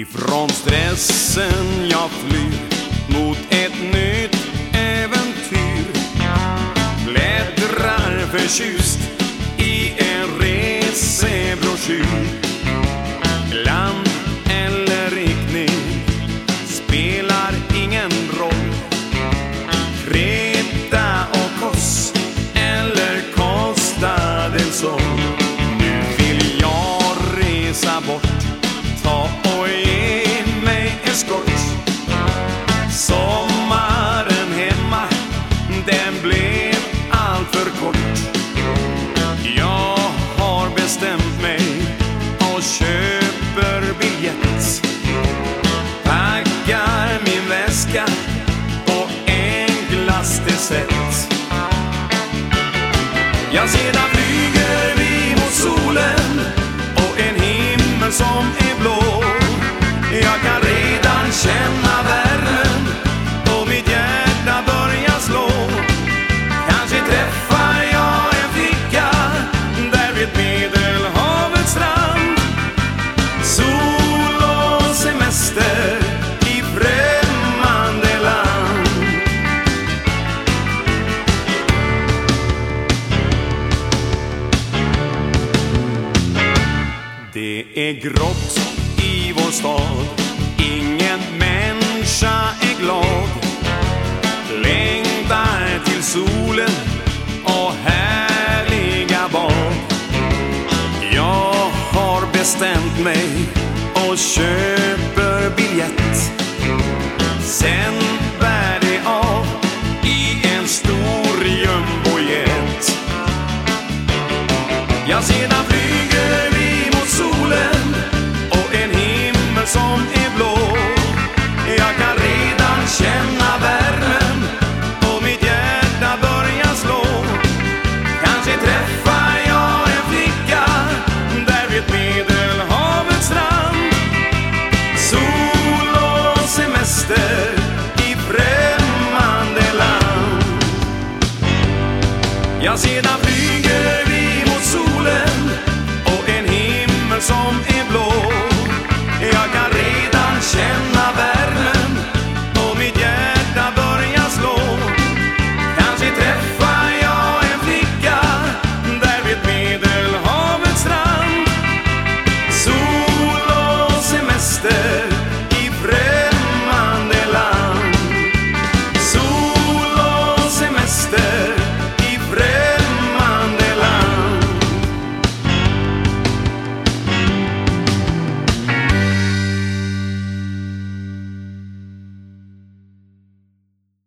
Ifrån stressen jag flyr mot ett nytt äventyr. Bläddrar förtjust i en resebroschyr. Land eller riktning spelar ingen roll. Kreta och Kos eller Costa del Sol. Nu vill jag resa bort, ta och ge mig eskort. Sommaren hemma, den blev allt för kort. Jag har bestämt mig och köper biljett. Packar min väska på enklaste sätt. Ja, sedan flyger vi mot solen och en himmel som är blå. Jag kan redan känna värmen och mitt hjärta börjar slå. Kanske träffar jag en flicka där vid Medelhavets strand. Sol och semester i främmande land. Det är grått i vår stad, ingen människa är glad. Längtar till solen och härliga bad. Jag har bestämt mig och köper biljett. Sen bär det av i en stor jumbojet. Ja, sedan flyger vi mot solen och en himmel som är blå. Jag kan redan känna värmen och mitt hjärta börjar slå. Kanske träffar jag en flicka där vid Medelhavets strand. Sol och semester i främmande land. Ja, sedan flyger vi mot solen och en himmel som är blå. Jag kan redan känna